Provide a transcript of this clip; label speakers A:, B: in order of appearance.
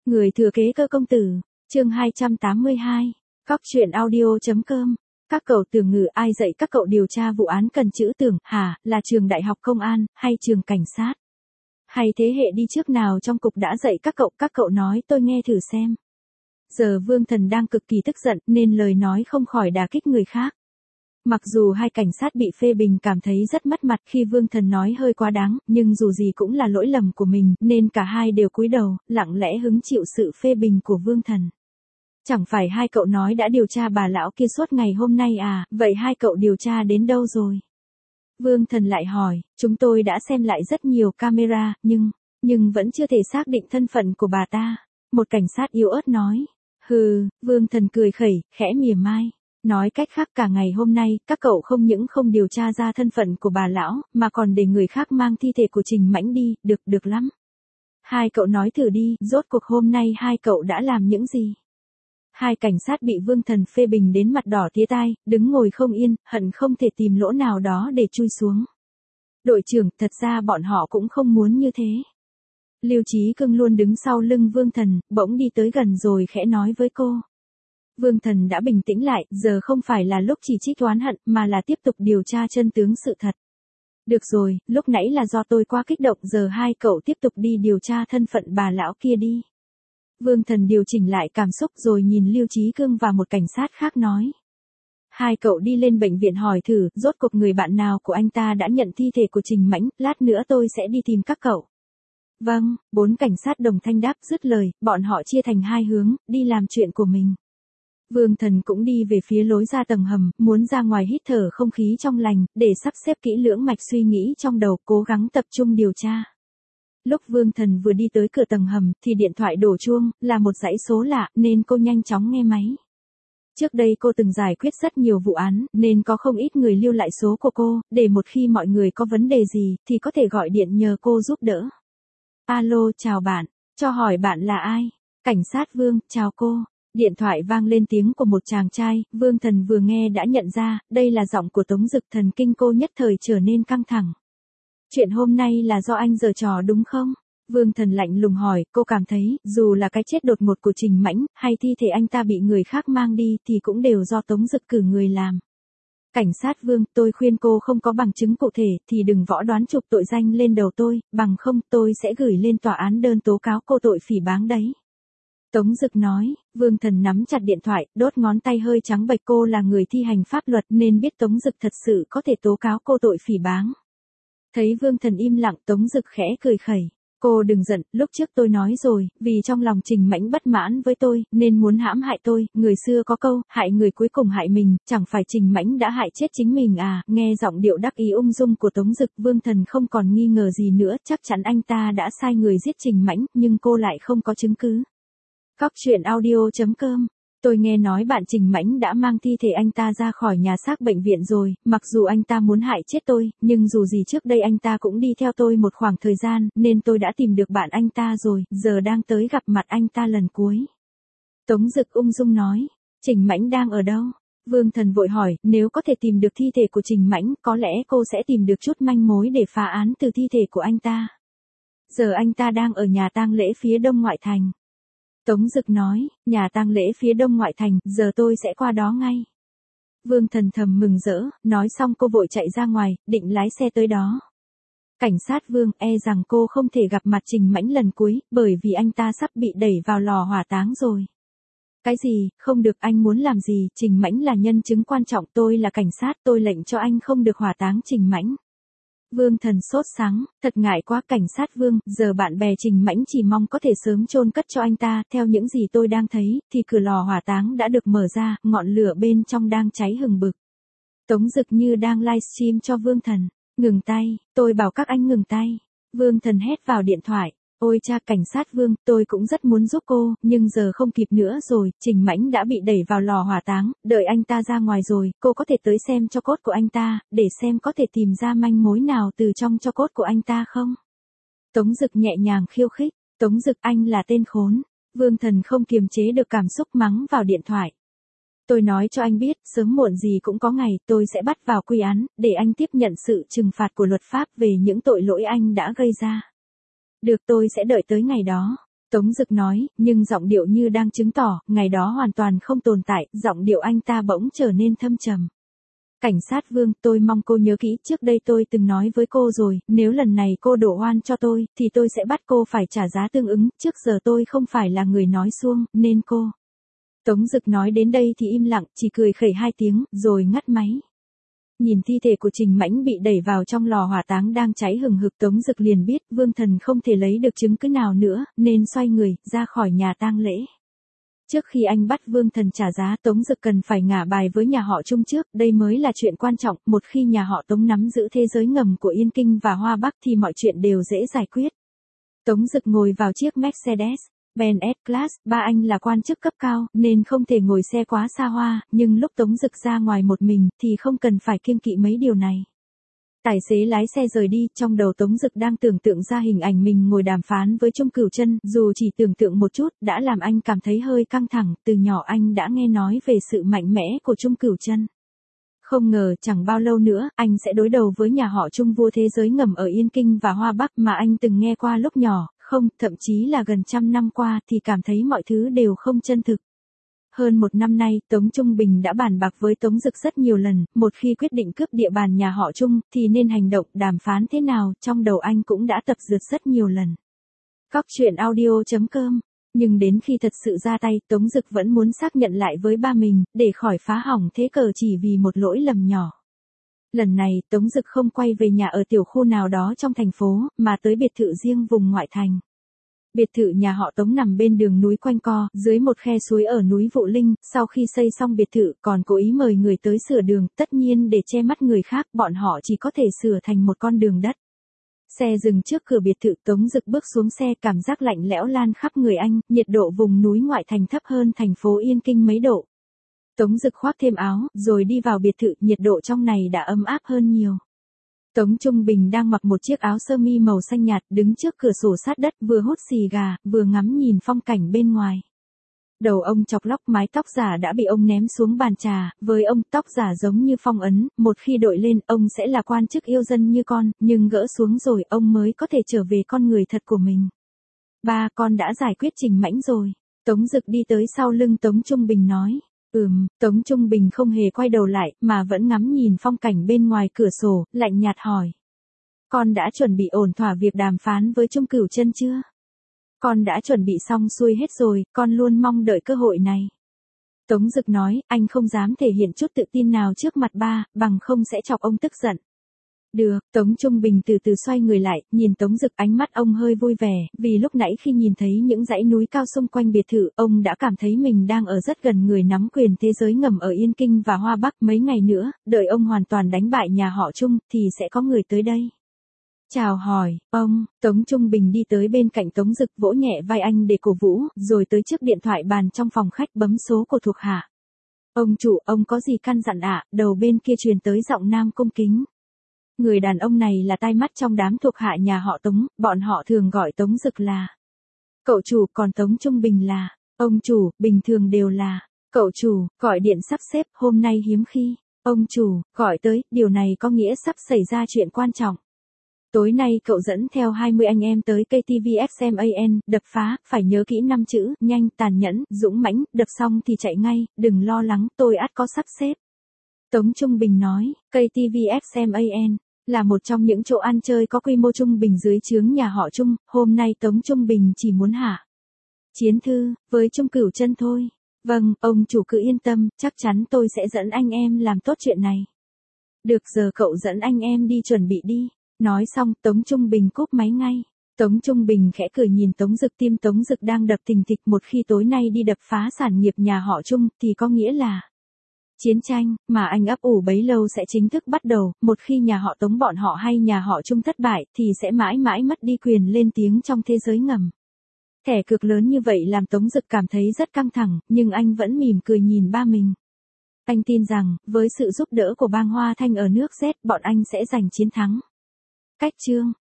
A: Người thừa kế Cơ công tử, chương 282, Cóc truyện audio.com. Các cậu tưởng ngữ ai dạy các cậu điều tra vụ án cần chữ tưởng, hả, là trường đại học công an, hay trường cảnh sát? Hay thế hệ đi trước nào trong cục đã dạy các cậu nói tôi nghe thử xem. Giờ Vương Thần đang cực kỳ tức giận nên lời nói không khỏi đả kích người khác. Mặc dù hai cảnh sát bị phê bình cảm thấy rất mất mặt khi Vương Thần nói hơi quá đáng, nhưng dù gì cũng là lỗi lầm của mình nên cả hai đều cúi đầu, lặng lẽ hứng chịu sự phê bình của Vương Thần. Chẳng phải hai cậu nói đã điều tra bà lão kia suốt ngày hôm nay à, vậy hai cậu điều tra đến đâu rồi? Vương Thần lại hỏi, chúng tôi đã xem lại rất nhiều camera, nhưng vẫn chưa thể xác định thân phận của bà ta. Một cảnh sát yếu ớt nói. Hừ, Vương Thần cười khẩy, khẽ mỉa mai. Nói cách khác cả ngày hôm nay, các cậu không những không điều tra ra thân phận của bà lão, mà còn để người khác mang thi thể của Trình Mãnh đi, được lắm. Hai cậu nói thử đi, rốt cuộc hôm nay hai cậu đã làm những gì? Hai cảnh sát bị Vương Thần phê bình đến mặt đỏ tía tai, đứng ngồi không yên, hận không thể tìm lỗ nào đó để chui xuống. Đội trưởng, thật ra bọn họ cũng không muốn như thế. Lưu Chí Cương luôn đứng sau lưng Vương Thần, bỗng đi tới gần rồi khẽ nói với cô. Vương Thần đã bình tĩnh lại, giờ không phải là lúc chỉ trích oán hận, mà là tiếp tục điều tra chân tướng sự thật. Được rồi, lúc nãy là do tôi quá kích động, giờ hai cậu tiếp tục đi điều tra thân phận bà lão kia đi. Vương Thần điều chỉnh lại cảm xúc rồi nhìn Lưu Chí Cương và một cảnh sát khác nói. Hai cậu đi lên bệnh viện hỏi thử, rốt cuộc người bạn nào của anh ta đã nhận thi thể của Trình Mãnh, lát nữa tôi sẽ đi tìm các cậu. Vâng, bốn cảnh sát đồng thanh đáp dứt lời, bọn họ chia thành hai hướng, đi làm chuyện của mình. Vương Thần cũng đi về phía lối ra tầng hầm, muốn ra ngoài hít thở không khí trong lành, để sắp xếp kỹ lưỡng mạch suy nghĩ trong đầu, cố gắng tập trung điều tra. Lúc Vương Thần vừa đi tới cửa tầng hầm, thì điện thoại đổ chuông, là một dãy số lạ, nên cô nhanh chóng nghe máy. Trước đây cô từng giải quyết rất nhiều vụ án, nên có không ít người lưu lại số của cô, để một khi mọi người có vấn đề gì, thì có thể gọi điện nhờ cô giúp đỡ. Alo, chào bạn, cho hỏi bạn là ai? Cảnh sát Vương, chào cô. Điện thoại vang lên tiếng của một chàng trai, Vương Thần vừa nghe đã nhận ra, đây là giọng của Tống Dực. Thần kinh cô nhất thời trở nên căng thẳng. Chuyện hôm nay là do anh giở trò đúng không? Vương Thần lạnh lùng hỏi, cô cảm thấy, dù là cái chết đột ngột của Trình Mãnh, hay thi thể anh ta bị người khác mang đi, thì cũng đều do Tống Dực cử người làm. Cảnh sát Vương, tôi khuyên cô không có bằng chứng cụ thể, thì đừng võ đoán chụp tội danh lên đầu tôi, bằng không, tôi sẽ gửi lên tòa án đơn tố cáo cô tội phỉ báng đấy. Tống Dực nói. Vương Thần nắm chặt điện thoại, đốt ngón tay hơi trắng bệch. Cô là người thi hành pháp luật nên biết Tống Dực thật sự có thể tố cáo cô tội phỉ báng. Thấy Vương Thần im lặng, Tống Dực khẽ cười khẩy. Cô đừng giận, lúc trước tôi nói rồi, vì trong lòng Trình Mãnh bất mãn với tôi, nên muốn hãm hại tôi. Người xưa có câu, hại người cuối cùng hại mình, chẳng phải Trình Mãnh đã hại chết chính mình à? Nghe giọng điệu đắc ý ung dung của Tống Dực, Vương Thần không còn nghi ngờ gì nữa, chắc chắn anh ta đã sai người giết Trình Mãnh, nhưng cô lại không có chứng cứ. Cóc truyện audio.com. Tôi nghe nói bạn Trình Mãnh đã mang thi thể anh ta ra khỏi nhà xác bệnh viện rồi, mặc dù anh ta muốn hại chết tôi, nhưng dù gì trước đây anh ta cũng đi theo tôi một khoảng thời gian, nên tôi đã tìm được bạn anh ta rồi, giờ đang tới gặp mặt anh ta lần cuối. Tống Dực ung dung nói, Trình Mãnh đang ở đâu? Vương Thần vội hỏi, nếu có thể tìm được thi thể của Trình Mãnh, có lẽ cô sẽ tìm được chút manh mối để phá án từ thi thể của anh ta. Giờ anh ta đang ở nhà tang lễ phía đông ngoại thành. Tống Dực nói, nhà tang lễ phía đông ngoại thành, giờ tôi sẽ qua đó ngay. Vương Thần thầm mừng rỡ, nói xong cô vội chạy ra ngoài, định lái xe tới đó. Cảnh sát Vương, rằng cô không thể gặp mặt Trình Mãnh lần cuối, bởi vì anh ta sắp bị đẩy vào lò hỏa táng rồi. Cái gì, không được, anh muốn làm gì? Trình Mãnh là nhân chứng quan trọng, tôi là cảnh sát, tôi lệnh cho anh không được hỏa táng Trình Mãnh. Vương Thần sốt sắng, thật ngại quá. Cảnh sát Vương, giờ bạn bè Trình Mãnh chỉ mong có thể sớm chôn cất cho anh ta, theo những gì tôi đang thấy, thì cửa lò hỏa táng đã được mở ra, ngọn lửa bên trong đang cháy hừng bực. Tống Dực như đang livestream cho Vương Thần, ngừng tay, tôi bảo các anh ngừng tay. Vương Thần hét vào điện thoại, ôi cha. Cảnh sát Vương, tôi cũng rất muốn giúp cô, nhưng giờ không kịp nữa rồi, Trình Mãnh đã bị đẩy vào lò hỏa táng, đợi anh ta ra ngoài rồi, cô có thể tới xem tro cốt của anh ta, để xem có thể tìm ra manh mối nào từ trong tro cốt của anh ta không? Tống Dực nhẹ nhàng khiêu khích, Tống Dực, anh là tên khốn. Vương Thần không kiềm chế được cảm xúc mắng vào điện thoại. Tôi nói cho anh biết, sớm muộn gì cũng có ngày, tôi sẽ bắt vào quy án, để anh tiếp nhận sự trừng phạt của luật pháp về những tội lỗi anh đã gây ra. Được, tôi sẽ đợi tới ngày đó. Tống Dực nói, nhưng giọng điệu như đang chứng tỏ, ngày đó hoàn toàn không tồn tại, giọng điệu anh ta bỗng trở nên thâm trầm. Cảnh sát Vương, tôi mong cô nhớ kỹ, trước đây tôi từng nói với cô rồi, nếu lần này cô đổ oan cho tôi, thì tôi sẽ bắt cô phải trả giá tương ứng, trước giờ tôi không phải là người nói suông, nên cô. Tống Dực nói đến đây thì im lặng, chỉ cười khẩy 2 tiếng, rồi ngắt máy. Nhìn thi thể của Trình Mãnh bị đẩy vào trong lò hỏa táng đang cháy hừng hực, Tống Dực liền biết Vương Thần không thể lấy được chứng cứ nào nữa, nên xoay người, ra khỏi nhà tang lễ. Trước khi anh bắt Vương Thần trả giá, Tống Dực cần phải ngả bài với nhà họ Trung trước, đây mới là chuyện quan trọng, một khi nhà họ Tống nắm giữ thế giới ngầm của Yên Kinh và Hoa Bắc thì mọi chuyện đều dễ giải quyết. Tống Dực ngồi vào chiếc Mercedes Benz S-Class, ba anh là quan chức cấp cao, nên không thể ngồi xe quá xa hoa, nhưng lúc Tống Dực ra ngoài một mình, thì không cần phải kiêng kỵ mấy điều này. Tài xế lái xe rời đi, trong đầu Tống Dực đang tưởng tượng ra hình ảnh mình ngồi đàm phán với Trung Cửu Chân, dù chỉ tưởng tượng một chút, đã làm anh cảm thấy hơi căng thẳng, từ nhỏ anh đã nghe nói về sự mạnh mẽ của Trung Cửu Chân. Không ngờ, chẳng bao lâu nữa, anh sẽ đối đầu với nhà họ Trung, vua thế giới ngầm ở Yên Kinh và Hoa Bắc mà anh từng nghe qua lúc nhỏ, không, thậm chí là gần 100 năm qua thì cảm thấy mọi thứ đều không chân thực. Hơn 1 năm nay, Tống Trung Bình đã bàn bạc với Tống Dực rất nhiều lần, một khi quyết định cướp địa bàn nhà họ Trung, thì nên hành động, đàm phán thế nào, trong đầu anh cũng đã tập dượt rất nhiều lần. Cóc truyện audio.com. Nhưng đến khi thật sự ra tay, Tống Dực vẫn muốn xác nhận lại với ba mình, để khỏi phá hỏng thế cờ chỉ vì một lỗi lầm nhỏ. Lần này, Tống Dực không quay về nhà ở tiểu khu nào đó trong thành phố, mà tới biệt thự riêng vùng ngoại thành. Biệt thự nhà họ Tống nằm bên đường núi quanh co, dưới một khe suối ở núi Vụ Linh, sau khi xây xong biệt thự, còn cố ý mời người tới sửa đường, tất nhiên để che mắt người khác, bọn họ chỉ có thể sửa thành một con đường đất. Xe dừng trước cửa biệt thự, Tống Dực bước xuống xe, cảm giác lạnh lẽo lan khắp người anh, nhiệt độ vùng núi ngoại thành thấp hơn thành phố Yên Kinh mấy độ. Tống Dực khoác thêm áo, rồi đi vào biệt thự, nhiệt độ trong này đã ấm áp hơn nhiều. Tống Trung Bình đang mặc một chiếc áo sơ mi màu xanh nhạt, đứng trước cửa sổ sát đất, vừa hút xì gà, vừa ngắm nhìn phong cảnh bên ngoài. Đầu ông chọc lóc, mái tóc giả đã bị ông ném xuống bàn trà, với ông, tóc giả giống như phong ấn, một khi đội lên, ông sẽ là quan chức yêu dân như con, nhưng gỡ xuống rồi, ông mới có thể trở về con người thật của mình. Ba, con đã giải quyết Trình Mãnh rồi. Tống Dực đi tới sau lưng Tống Trung Bình nói. Tống Trung Bình không hề quay đầu lại, mà vẫn ngắm nhìn phong cảnh bên ngoài cửa sổ, lạnh nhạt hỏi. Con đã chuẩn bị ổn thỏa việc đàm phán với Trung Cửu Chân chưa? Con đã chuẩn bị xong xuôi hết rồi, con luôn mong đợi cơ hội này. Tống Dực nói, anh không dám thể hiện chút tự tin nào trước mặt ba, bằng không sẽ chọc ông tức giận. Được, Tống Trung Bình từ từ xoay người lại, nhìn Tống Dực, ánh mắt ông hơi vui vẻ, vì lúc nãy khi nhìn thấy những dãy núi cao xung quanh biệt thự, ông đã cảm thấy mình đang ở rất gần người nắm quyền thế giới ngầm ở Yên Kinh và Hoa Bắc. Mấy ngày nữa, đợi ông hoàn toàn đánh bại nhà họ Trung, thì sẽ có người tới đây. Chào hỏi, ông. Tống Trung Bình đi tới bên cạnh Tống Dực, vỗ nhẹ vai anh để cổ vũ, rồi tới trước điện thoại bàn trong phòng khách bấm số của thuộc hạ. Ông chủ, ông có gì căn dặn ạ? Đầu bên kia truyền tới giọng nam cung kính. Người đàn ông này là tai mắt trong đám thuộc hạ nhà họ Tống, bọn họ thường gọi Tống Dực là cậu chủ, còn Tống Trung Bình là ông chủ, bình thường đều là cậu chủ. Gọi điện sắp xếp, hôm nay hiếm khi ông chủ gọi tới, điều này có nghĩa sắp xảy ra chuyện quan trọng. Tối nay cậu dẫn theo 20 anh em tới KTVXMAN, đập phá, phải nhớ kỹ 5 chữ, nhanh, tàn nhẫn, dũng mãnh, đập xong thì chạy ngay, đừng lo lắng, tôi ắt có sắp xếp. Tống Trung Bình nói, KTVXMAN là một trong những chỗ ăn chơi có quy mô trung bình dưới trướng nhà họ Trung, hôm nay Tống Trung Bình chỉ muốn hạ chiến thư với Trung Cửu Chân thôi. Vâng, ông chủ cứ yên tâm, chắc chắn tôi sẽ dẫn anh em làm tốt chuyện này. Được, giờ cậu dẫn anh em đi chuẩn bị đi. Nói xong, Tống Trung Bình cúp máy ngay. Tống Trung Bình khẽ cười nhìn Tống Dực, tim Tống Dực đang đập thình thịch, một khi tối nay đi đập phá sản nghiệp nhà họ Trung, thì có nghĩa là chiến tranh, mà anh ấp ủ bấy lâu sẽ chính thức bắt đầu, một khi nhà họ Tống bọn họ hay nhà họ Trung thất bại, thì sẽ mãi mãi mất đi quyền lên tiếng trong thế giới ngầm. Thẻ cược lớn như vậy làm Tống Dực cảm thấy rất căng thẳng, nhưng anh vẫn mỉm cười nhìn ba mình. Anh tin rằng, với sự giúp đỡ của bang Hoa Thanh ở nước Z, bọn anh sẽ giành chiến thắng. Cách chương